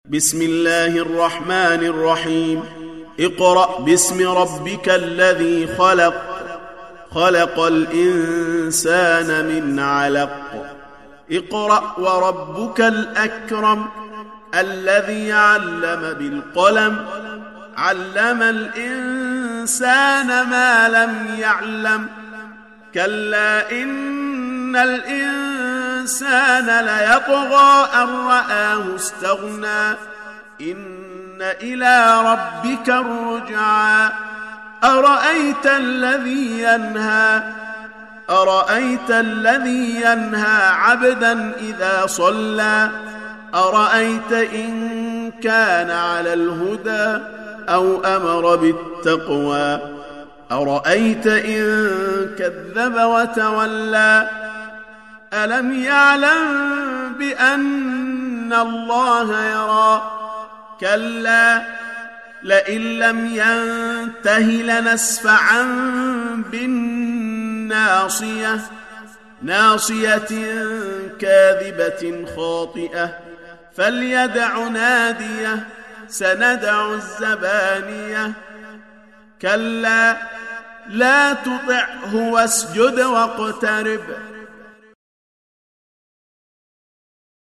بسم الله الرحمن الرحيم اقرأ باسم ربك الذي خلق خلق الإنسان من علق اقرأ وربك الأكرم الذي علم بالقلم علم الإنسان ما لم يعلم كلا إن الإنسان ليطغى أن رآه استغنى إن إلى ربك الرجعى أرأيت الذي ينهى عبدا إذا صلى أرأيت إن كان على الهدى أو أمر بالتقوى أرأيت إن كذب وتولى ألم يعلم بأن الله يرى كلا لئن لم ينته لنسفعا بالناصية ناصية كاذبة خاطئة فليدع ناديه سندع الزبانية كلا لا تطعه واسجد واقترب